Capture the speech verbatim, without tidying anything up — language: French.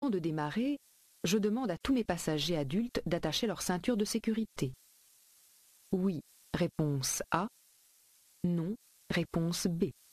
Avant de démarrer, je demande à tous mes passagers adultes d'attacher leur ceinture de sécurité. Oui, réponse A. Non, réponse B.